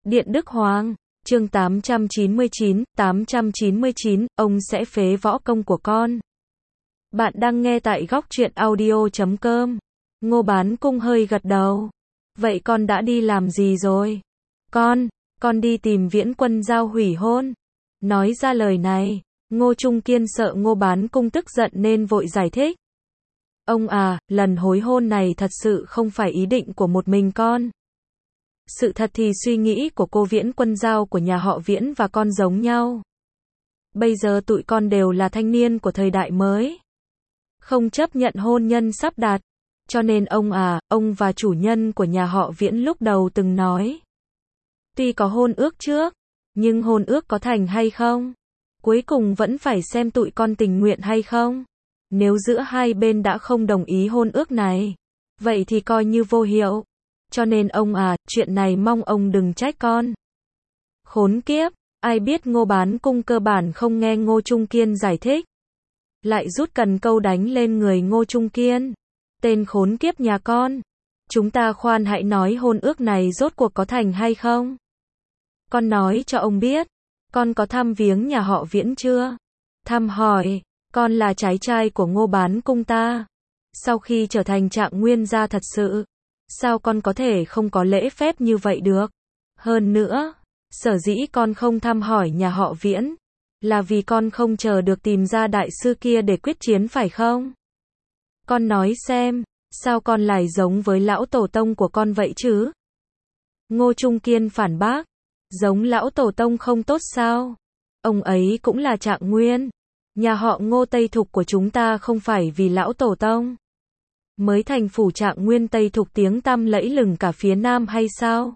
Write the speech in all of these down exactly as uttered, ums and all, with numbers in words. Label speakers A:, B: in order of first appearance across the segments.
A: Điện Đức Hoàng, chương tám trăm chín mươi chín, tám trăm chín mươi chín, ông sẽ phế võ công của con. Bạn đang nghe tại góc truyện audio chấm com. Ngô Bán Cung hơi gật đầu. Vậy con đã đi làm gì rồi? Con, con đi tìm Viễn Quân Giao hủy hôn. Nói ra lời này, Ngô Trung Kiên sợ Ngô Bán Cung tức giận nên vội giải thích. Ông à, lần hối hôn này thật sự không phải ý định của một mình con. Sự thật thì suy nghĩ của cô Viễn Quân Giao của nhà họ Viễn và con giống nhau. Bây giờ tụi con đều là thanh niên của thời đại mới. Không chấp nhận hôn nhân sắp đặt. Cho nên ông à, ông và chủ nhân của nhà họ Viễn lúc đầu từng nói. Tuy có hôn ước trước, nhưng hôn ước có thành hay không? Cuối cùng vẫn phải xem tụi con tình nguyện hay không. Nếu giữa hai bên đã không đồng ý hôn ước này, vậy thì coi như vô hiệu. Cho nên ông à, chuyện này mong ông đừng trách con. Khốn kiếp, ai biết Ngô Bán Cung cơ bản không nghe Ngô Trung Kiên giải thích. Lại rút cần câu đánh lên người Ngô Trung Kiên. Tên khốn kiếp nhà con. Chúng ta khoan hãy nói hôn ước này rốt cuộc có thành hay không. Con nói cho ông biết, con có thăm viếng nhà họ Viễn chưa? Thăm hỏi, con là trái trai của Ngô Bán Cung ta. Sau khi trở thành Trạng Nguyên gia thật sự, sao con có thể không có lễ phép như vậy được? Hơn nữa, sở dĩ con không thăm hỏi nhà họ Viễn, là vì con không chờ được tìm ra đại sư kia để quyết chiến phải không? Con nói xem, sao con lại giống với lão tổ tông của con vậy chứ? Ngô Trung Kiên phản bác, giống lão tổ tông không tốt sao? Ông ấy cũng là Trạng Nguyên. Nhà họ Ngô Tây Thục của chúng ta không phải vì lão tổ tông mới thành phủ Trạng Nguyên Tây Thục tiếng tăm lẫy lừng cả phía Nam hay sao?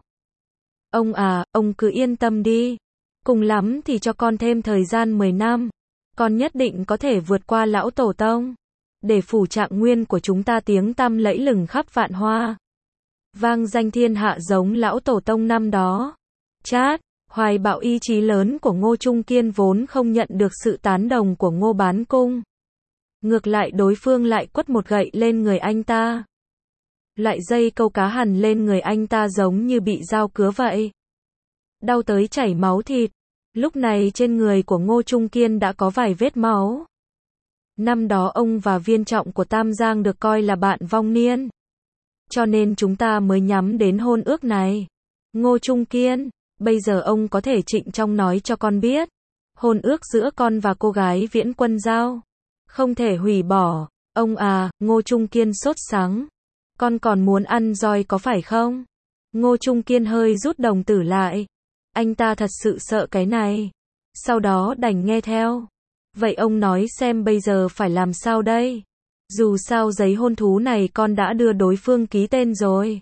A: Ông à, ông cứ yên tâm đi. Cùng lắm thì cho con thêm thời gian mười năm. Con nhất định có thể vượt qua lão tổ tông. Để phủ Trạng Nguyên của chúng ta tiếng tăm lẫy lừng khắp vạn hoa. Vang danh thiên hạ giống lão tổ tông năm đó. Chát, hoài bão ý chí lớn của Ngô Trung Kiên vốn không nhận được sự tán đồng của Ngô Bán Cung. Ngược lại đối phương lại quất một gậy lên người anh ta. Loại dây câu cá hằn lên người anh ta giống như bị dao cứa vậy. Đau tới chảy máu thịt. Lúc này trên người của Ngô Trung Kiên đã có vài vết máu. Năm đó ông và Viên Trọng của Tam Giang được coi là bạn vong niên. Cho nên chúng ta mới nhắm đến hôn ước này. Ngô Trung Kiên, bây giờ ông có thể trịnh trọng nói cho con biết. Hôn ước giữa con và cô gái Viễn Quân Giao không thể hủy bỏ. Ông à, Ngô Trung Kiên sốt sắng. Con còn muốn ăn roi có phải không? Ngô Trung Kiên hơi rút đồng tử lại. Anh ta thật sự sợ cái này. Sau đó đành nghe theo. Vậy ông nói xem bây giờ phải làm sao đây? Dù sao giấy hôn thú này con đã đưa đối phương ký tên rồi.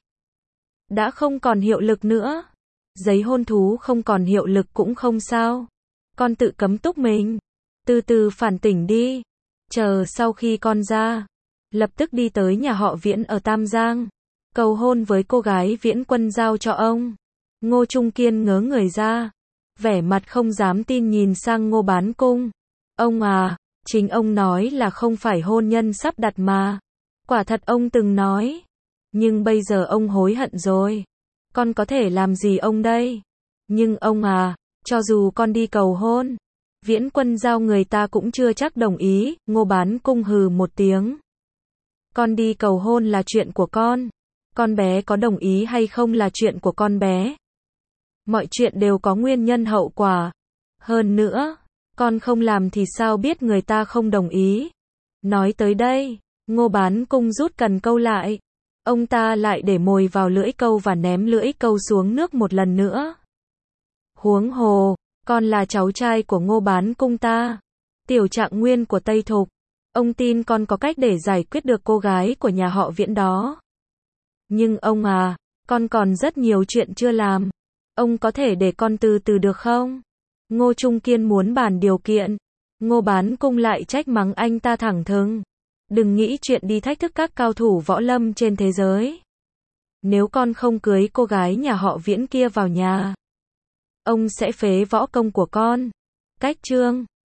A: Đã không còn hiệu lực nữa. Giấy hôn thú không còn hiệu lực cũng không sao. Con tự cấm túc mình. Từ từ phản tỉnh đi. Chờ sau khi con ra, lập tức đi tới nhà họ Viễn ở Tam Giang. Cầu hôn với cô gái Viễn Quân Giao cho ông. Ngô Trung Kiên ngớ người ra. Vẻ mặt không dám tin nhìn sang Ngô Bán Cung. Ông à, chính ông nói là không phải hôn nhân sắp đặt mà. Quả thật ông từng nói. Nhưng bây giờ ông hối hận rồi. Con có thể làm gì ông đây? Nhưng ông à, cho dù con đi cầu hôn, Viễn Quân Giao người ta cũng chưa chắc đồng ý. Ngô Bán Cung hừ một tiếng. Con đi cầu hôn là chuyện của con. Con bé có đồng ý hay không là chuyện của con bé. Mọi chuyện đều có nguyên nhân hậu quả. Hơn nữa, con không làm thì sao biết người ta không đồng ý. Nói tới đây, Ngô Bán Cung rút cần câu lại. Ông ta lại để mồi vào lưỡi câu và ném lưỡi câu xuống nước một lần nữa. Huống hồ, con là cháu trai của Ngô Bán Cung ta. Tiểu Trạng Nguyên của Tây Thục. Ông tin con có cách để giải quyết được cô gái của nhà họ Viễn đó. Nhưng ông à, con còn rất nhiều chuyện chưa làm. Ông có thể để con từ từ được không? Ngô Trung Kiên muốn bàn điều kiện. Ngô Bán Cung lại trách mắng anh ta thẳng thừng. Đừng nghĩ chuyện đi thách thức các cao thủ võ lâm trên thế giới. Nếu con không cưới cô gái nhà họ Viễn kia vào nhà, ông sẽ phế võ công của con. Cách chương